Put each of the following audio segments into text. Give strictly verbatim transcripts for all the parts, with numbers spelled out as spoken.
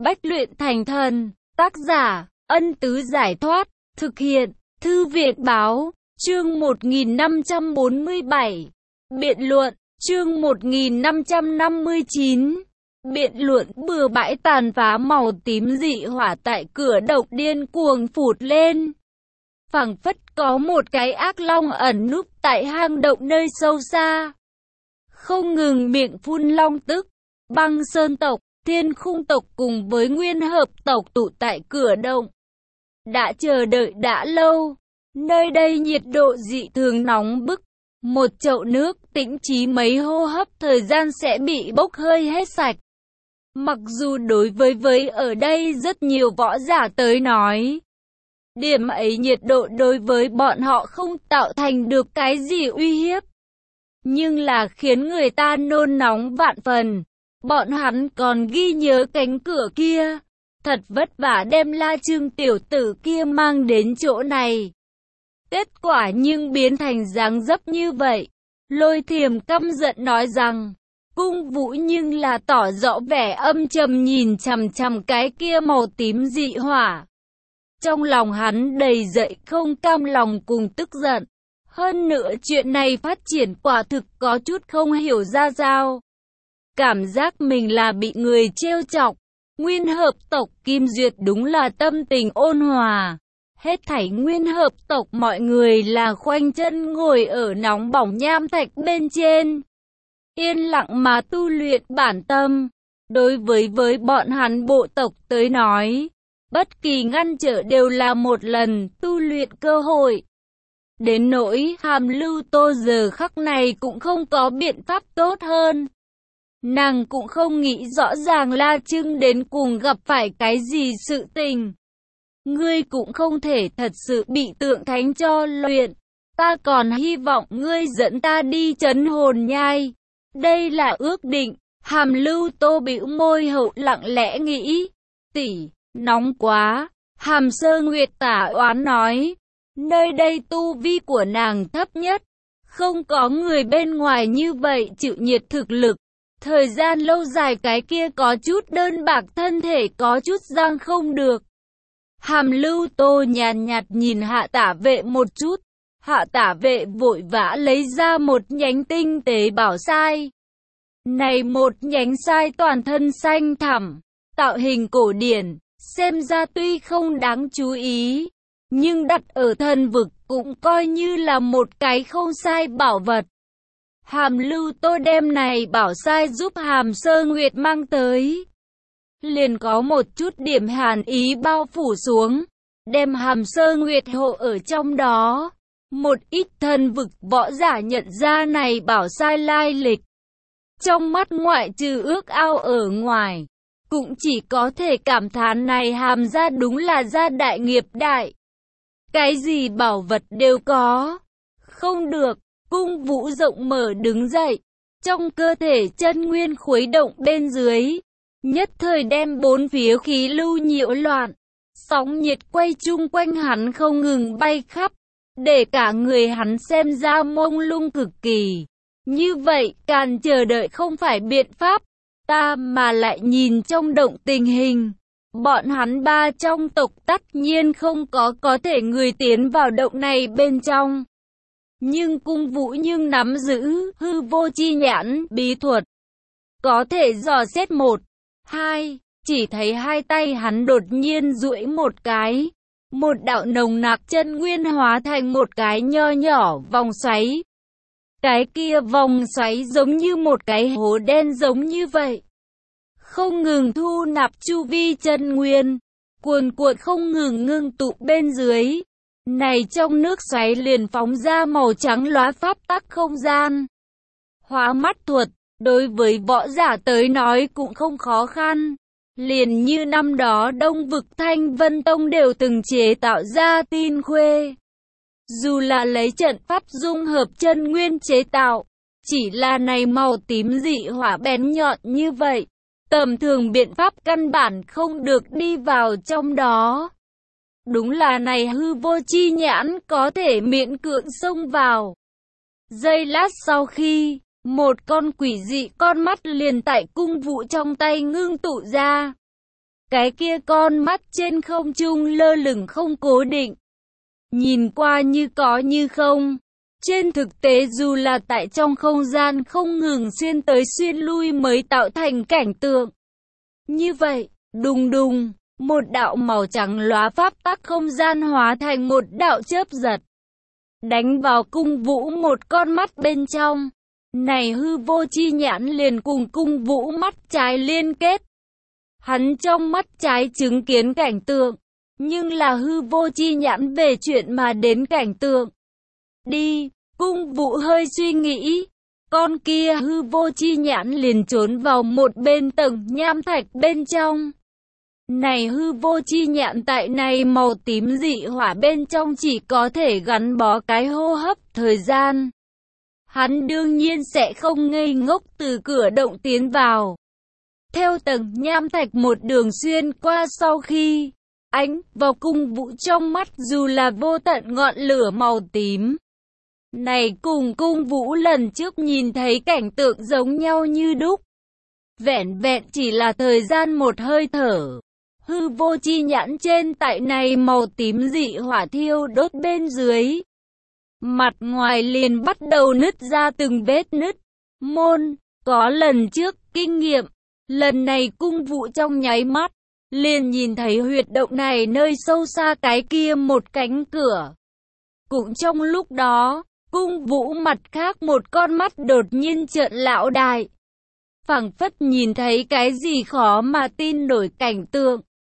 Bách luyện thành thần. Tác giả, Ân Tứ Giải Thoát. Thực hiện, Thư viện Báo. Chương một nghìn năm trăm bốn mươi bảy. Biện luận. Chương một nghìn năm trăm năm mươi chín. Biện luận. Bừa bãi tàn phá màu tím dị hỏa tại cửa động điên cuồng phụt lên. Phảng phất có một cái ác long ẩn núp tại hang động nơi sâu xa, không ngừng miệng phun long tức. Băng Sơn tộc, Thiên Khung tộc cùng với Nguyên Hợp tộc tụ tại cửa động, đã chờ đợi đã lâu. Nơi đây nhiệt độ dị thường nóng bức, một chậu nước tĩnh trí mấy hô hấp thời gian sẽ bị bốc hơi hết sạch. Mặc dù đối với với ở đây rất nhiều võ giả tới nói, điểm ấy nhiệt độ đối với bọn họ không tạo thành được cái gì uy hiếp, nhưng là khiến người ta nôn nóng vạn phần. Bọn hắn còn ghi nhớ cánh cửa kia, thật vất vả đem La Trương tiểu tử kia mang đến chỗ này, kết quả nhưng biến thành dáng dấp như vậy. Lôi Thiềm căm giận nói rằng, Cung Vũ nhưng là tỏ rõ vẻ âm trầm nhìn chằm chằm cái kia màu tím dị hỏa. Trong lòng hắn đầy dậy không cam lòng cùng tức giận. Hơn nữa chuyện này phát triển quả thực có chút không hiểu ra sao. Cảm giác mình là bị người trêu chọc. Nguyên Hợp tộc Kim Duyệt đúng là tâm tình ôn hòa. Hết thảy Nguyên Hợp tộc mọi người là khoanh chân ngồi ở nóng bỏng nham thạch bên trên, yên lặng mà tu luyện bản tâm. Đối với với bọn hắn bộ tộc tới nói, bất kỳ ngăn trở đều là một lần tu luyện cơ hội. Đến nỗi Hàm Lưu Tô giờ khắc này cũng không có biện pháp tốt hơn. Nàng cũng không nghĩ rõ ràng La Trương đến cùng gặp phải cái gì sự tình. Ngươi cũng không thể thật sự bị tượng thánh cho luyện. Ta còn hy vọng ngươi dẫn ta đi trấn hồn nhai. Đây là ước định. Hàm Lưu Tô bĩu môi hậu lặng lẽ nghĩ. Tỷ, nóng quá. Hàm Sơ Nguyệt tả oán nói. Nơi đây tu vi của nàng thấp nhất. Không có người bên ngoài như vậy chịu nhiệt thực lực. Thời gian lâu dài cái kia có chút đơn bạc, thân thể có chút giang không được. Hàm Lưu Tô nhàn nhạt nhìn Hạ Tả Vệ một chút. Hạ Tả Vệ vội vã lấy ra một nhánh tinh tế bảo sai. Này một nhánh sai toàn thân xanh thẳm, tạo hình cổ điển, xem ra tuy không đáng chú ý, nhưng đặt ở thần vực cũng coi như là một cái không sai bảo vật. Hàm Lưu Tô đem này bảo sai giúp Hàm Sơ Nguyệt mang tới, liền có một chút điểm hàn ý bao phủ xuống, đem Hàm Sơ Nguyệt hộ ở trong đó. Một ít thần vực võ giả nhận ra này bảo sai lai lịch, trong mắt ngoại trừ ước ao ở ngoài, cũng chỉ có thể cảm thán này Hàm gia đúng là gia đại nghiệp đại. Cái gì bảo vật đều có. Không được. Cung Vũ rộng mở đứng dậy, trong cơ thể chân nguyên khuấy động bên dưới, nhất thời đem bốn phía khí lưu nhiễu loạn, sóng nhiệt quay chung quanh hắn không ngừng bay khắp, để cả người hắn xem ra mông lung cực kỳ. Như vậy, càng chờ đợi không phải biện pháp, ta mà lại nhìn trong động tình hình. Bọn hắn ba trong tộc tất nhiên không có có thể người tiến vào động này bên trong. Nhưng Cung Vũ nhưng nắm giữ hư vô chi nhãn bí thuật, có thể dò xét một, hai, chỉ thấy hai tay hắn đột nhiên duỗi một cái, một đạo nồng nặc chân nguyên hóa thành một cái nho nhỏ vòng xoáy. Cái kia vòng xoáy giống như một cái hố đen giống như vậy, không ngừng thu nạp chu vi chân nguyên, cuồn cuộn không ngừng ngưng tụ bên dưới. Này trong nước xoáy liền phóng ra màu trắng lóa pháp tắc không gian. Hóa mắt thuật, đối với võ giả tới nói cũng không khó khăn. Liền như năm đó Đông vực Thanh Vân Tông đều từng chế tạo ra tin khuê. Dù là lấy trận pháp dung hợp chân nguyên chế tạo, chỉ là này màu tím dị hỏa bén nhọn như vậy, tầm thường biện pháp căn bản không được đi vào trong đó. Đúng là này hư vô chi nhãn có thể miễn cưỡng xông vào. Giây lát sau khi, một con quỷ dị con mắt liền tại Cung Vũ trong tay ngưng tụ ra. Cái kia con mắt trên không trung lơ lửng không cố định. Nhìn qua như có như không. Trên thực tế dù là tại trong không gian không ngừng xuyên tới xuyên lui mới tạo thành cảnh tượng. Như vậy, đùng đùng, một đạo màu trắng lóa pháp tắc không gian hóa thành một đạo chớp giật. Đánh vào cung vũ một con mắt bên trong. Này hư vô chi nhãn liền cùng cung vũ mắt trái liên kết. Hắn trong mắt trái chứng kiến cảnh tượng, nhưng là hư vô chi nhãn về chuyện mà đến cảnh tượng. Đi, cung vũ hơi suy nghĩ, con kia hư vô chi nhãn liền trốn vào một bên tầng nham thạch bên trong. Này hư vô chi nhãn tại này màu tím dị hỏa bên trong chỉ có thể gắn bó cái hô hấp thời gian. Hắn đương nhiên sẽ không ngây ngốc từ cửa động tiến vào. Theo tầng nham thạch một đường xuyên qua sau khi ánh vào cung vũ trong mắt dù là vô tận ngọn lửa màu tím. Này cùng cung vũ lần trước nhìn thấy cảnh tượng giống nhau như đúc. Vẹn vẹn chỉ là thời gian một hơi thở. Hư vô chi nhãn trên tại này màu tím dị hỏa thiêu đốt bên dưới. Mặt ngoài liền bắt đầu nứt ra từng vết nứt. Môn, có lần trước, kinh nghiệm. Lần này cung vũ trong nháy mắt, liền nhìn thấy huyệt động này nơi sâu xa cái kia một cánh cửa. Cũng trong lúc đó, cung vũ mặt khác một con mắt đột nhiên trợn lão đại. Phảng phất nhìn thấy cái gì khó mà tin nổi cảnh tượng.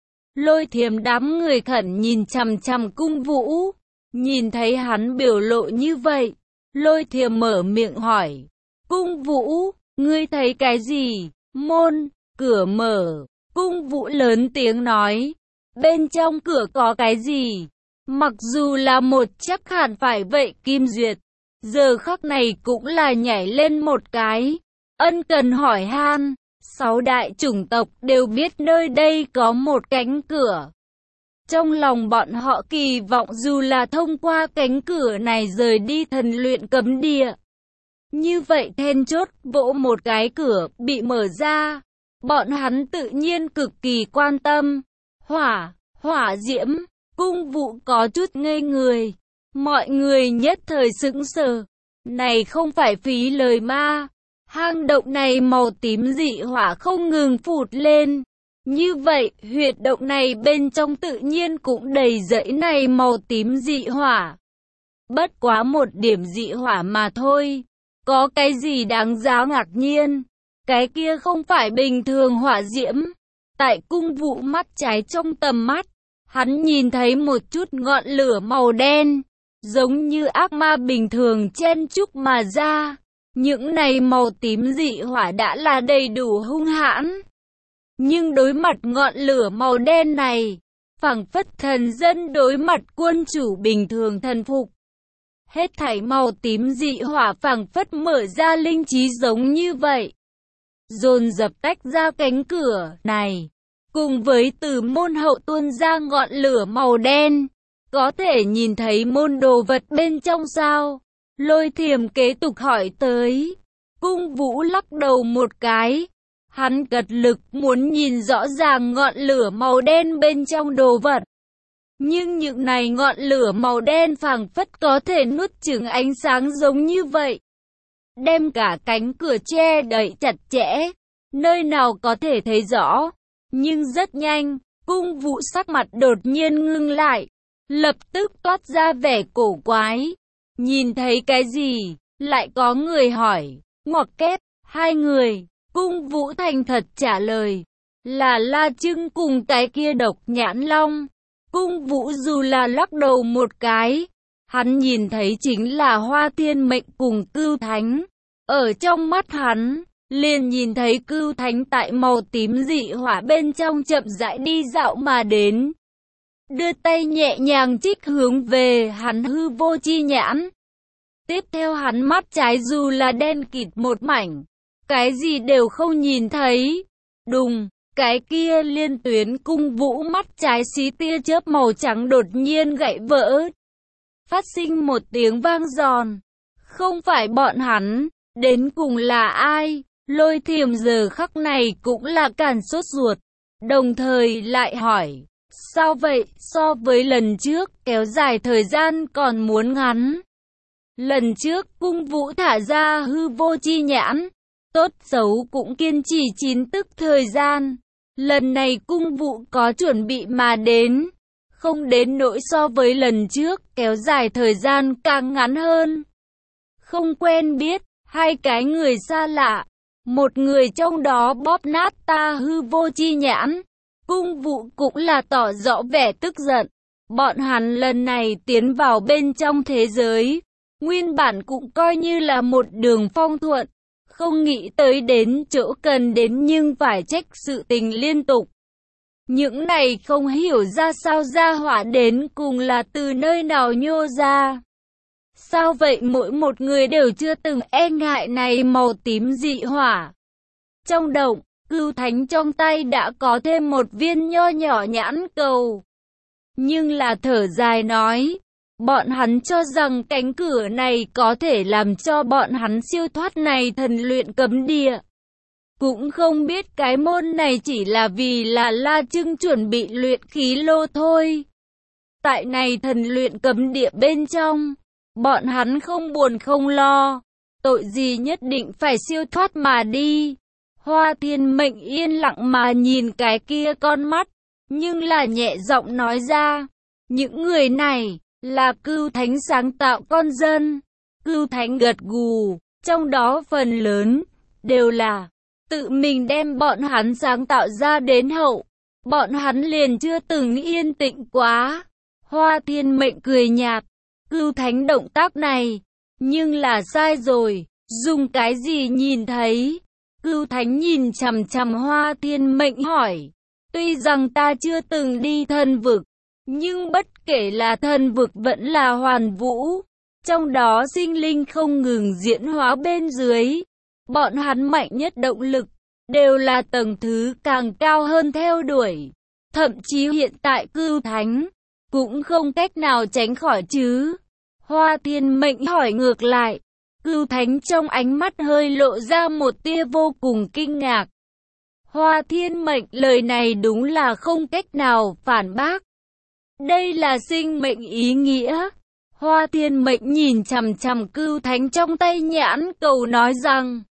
Lôi Thiềm đám người khẩn nhìn chằm chằm cung vũ. Nhìn thấy hắn biểu lộ như vậy, Lôi Thiềm mở miệng hỏi. Cung vũ, ngươi thấy cái gì? Môn, cửa mở. Cung vũ lớn tiếng nói. Bên trong cửa có cái gì? Mặc dù là một chắc hẳn phải vậy Kim Duyệt. Giờ khắc này cũng là nhảy lên một cái. Ân cần hỏi han. Sáu đại chủng tộc đều biết nơi đây có một cánh cửa. Trong lòng bọn họ kỳ vọng dù là thông qua cánh cửa này rời đi thần luyện cấm địa. Như vậy then chốt vỗ một cái cửa bị mở ra. Bọn hắn tự nhiên cực kỳ quan tâm. Hỏa, hỏa diễm, cung vũ có chút ngây người. Mọi người nhất thời sững sờ. Này không phải phí lời ma. Hang động này màu tím dị hỏa không ngừng phụt lên. Như vậy, huyệt động này bên trong tự nhiên cũng đầy dãy này màu tím dị hỏa. Bất quá một điểm dị hỏa mà thôi. Có cái gì đáng giá ngạc nhiên? Cái kia không phải bình thường hỏa diễm. Tại cung vũ mắt trái trong tầm mắt, hắn nhìn thấy một chút ngọn lửa màu đen, giống như ác ma bình thường chen chúc mà ra. Những này màu tím dị hỏa đã là đầy đủ hung hãn. Nhưng đối mặt ngọn lửa màu đen này, phảng phất thần dân đối mặt quân chủ bình thường thần phục. Hết thảy màu tím dị hỏa phảng phất mở ra linh trí giống như vậy. Dồn dập tách ra cánh cửa này, cùng với từ môn hậu tuôn ra ngọn lửa màu đen. Có thể nhìn thấy môn đồ vật bên trong sao? Lôi Thiềm kế tục hỏi tới. Cung vũ lắc đầu một cái. Hắn cật lực muốn nhìn rõ ràng ngọn lửa màu đen bên trong đồ vật. Nhưng những này ngọn lửa màu đen phảng phất có thể nuốt chửng ánh sáng giống như vậy. Đem cả cánh cửa che đậy chặt chẽ. Nơi nào có thể thấy rõ. Nhưng rất nhanh, cung vũ sắc mặt đột nhiên ngưng lại. Lập tức toát ra vẻ cổ quái. Nhìn thấy cái gì? Lại có người hỏi. Ngoặc kép, hai người. Cung vũ thành thật trả lời. Là La Trưng cùng cái kia độc nhãn long. Cung vũ dù là lắc đầu một cái. Hắn nhìn thấy chính là Hoa Thiên Mệnh cùng Cưu Thánh. Ở trong mắt hắn, liền nhìn thấy Cưu Thánh tại màu tím dị hỏa bên trong chậm rãi đi dạo mà đến. Đưa tay nhẹ nhàng trích hướng về hắn hư vô chi nhãn. Tiếp theo hắn mắt trái dù là đen kịt một mảnh. Cái gì đều không nhìn thấy. Đùng, cái kia liên tuyến cung vũ mắt trái xí tia chớp màu trắng đột nhiên gãy vỡ. Phát sinh một tiếng vang giòn. Không phải bọn hắn, đến cùng là ai? Lôi Thiềm giờ khắc này cũng là càn sốt ruột. Đồng thời lại hỏi, sao vậy, so với lần trước, kéo dài thời gian còn muốn ngắn. Lần trước, cung vũ thả ra hư vô chi nhãn, tốt xấu cũng kiên trì chín tức thời gian. Lần này cung vũ có chuẩn bị mà đến, không đến nỗi so với lần trước, kéo dài thời gian càng ngắn hơn. Không quen biết, hai cái người xa lạ, một người trong đó bóp nát ta hư vô chi nhãn. Cung vũ cũng là tỏ rõ vẻ tức giận. Bọn hắn lần này tiến vào bên trong thế giới, nguyên bản cũng coi như là một đường phong thuận, không nghĩ tới đến chỗ cần đến nhưng phải trách sự tình liên tục. Những này không hiểu ra sao gia hỏa đến cùng là từ nơi nào nhô ra. Sao vậy mỗi một người đều chưa từng e ngại này màu tím dị hỏa. Trong động, Cửu Thánh trong tay đã có thêm một viên nho nhỏ nhãn cầu. Nhưng là thở dài nói, bọn hắn cho rằng cánh cửa này có thể làm cho bọn hắn siêu thoát này thần luyện cấm địa. Cũng không biết cái môn này chỉ là vì là La Trưng chuẩn bị luyện khí lô thôi. Tại này thần luyện cấm địa bên trong, bọn hắn không buồn không lo, tội gì nhất định phải siêu thoát mà đi. Hoa Thiên Mệnh yên lặng mà nhìn cái kia con mắt, nhưng là nhẹ giọng nói ra, những người này là Cửu Thánh sáng tạo con dân. Cửu Thánh gật gù, trong đó phần lớn đều là tự mình đem bọn hắn sáng tạo ra đến hậu, bọn hắn liền chưa từng yên tĩnh quá. Hoa Thiên Mệnh cười nhạt, Cửu Thánh động tác này, nhưng là sai rồi, dùng cái gì nhìn thấy? Cửu Thánh nhìn chằm chằm Hoa Thiên Mệnh hỏi, tuy rằng ta chưa từng đi thần vực, nhưng bất kể là thần vực vẫn là hoàn vũ, trong đó sinh linh không ngừng diễn hóa bên dưới. Bọn hắn mạnh nhất động lực, đều là tầng thứ càng cao hơn theo đuổi. Thậm chí hiện tại Cửu Thánh, cũng không cách nào tránh khỏi chứ. Hoa Thiên Mệnh hỏi ngược lại, Cửu Thánh trong ánh mắt hơi lộ ra một tia vô cùng kinh ngạc. Hoa Thiên Mệnh lời này đúng là không cách nào phản bác. Đây là sinh mệnh ý nghĩa. Hoa Thiên Mệnh nhìn chằm chằm Cửu Thánh trong tay nhãn cầu nói rằng,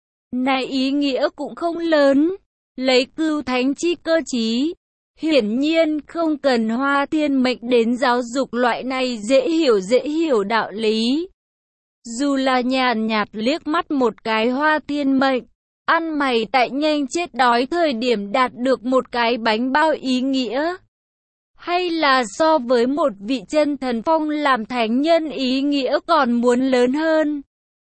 này ý nghĩa cũng không lớn, lấy Cửu Thánh chi cơ trí, hiển nhiên không cần Hoa Thiên Mệnh đến giáo dục loại này dễ hiểu dễ hiểu đạo lý. Dù là nhàn nhạt liếc mắt một cái Hoa Thiên Mệnh, ăn mày tại nhanh chết đói thời điểm đạt được một cái bánh bao ý nghĩa. Hay là so với một vị chân thần phong làm thánh nhân ý nghĩa còn muốn lớn hơn.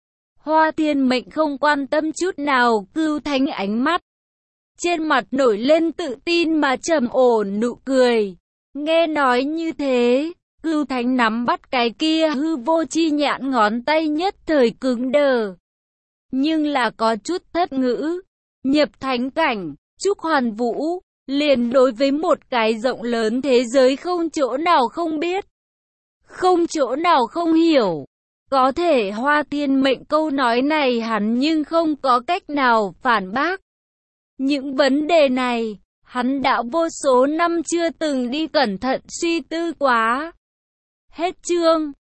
Hoa Thiên Mệnh không quan tâm chút nào Cửu Thánh ánh mắt. Trên mặt nổi lên tự tin mà trầm ổn nụ cười. Nghe nói như thế, Cửu Thánh nắm bắt cái kia hư vô chi nhãn ngón tay nhất thời cứng đờ. Nhưng là có chút thất ngữ. Nhập thánh cảnh, Trúc Hoàn Vũ, liền đối với một cái rộng lớn thế giới không chỗ nào không biết, không chỗ nào không hiểu. Có thể Hoa Thiên Mệnh câu nói này hắn nhưng không có cách nào phản bác. Những vấn đề này, hắn đã vô số năm chưa từng đi cẩn thận suy tư quá. Hết chương.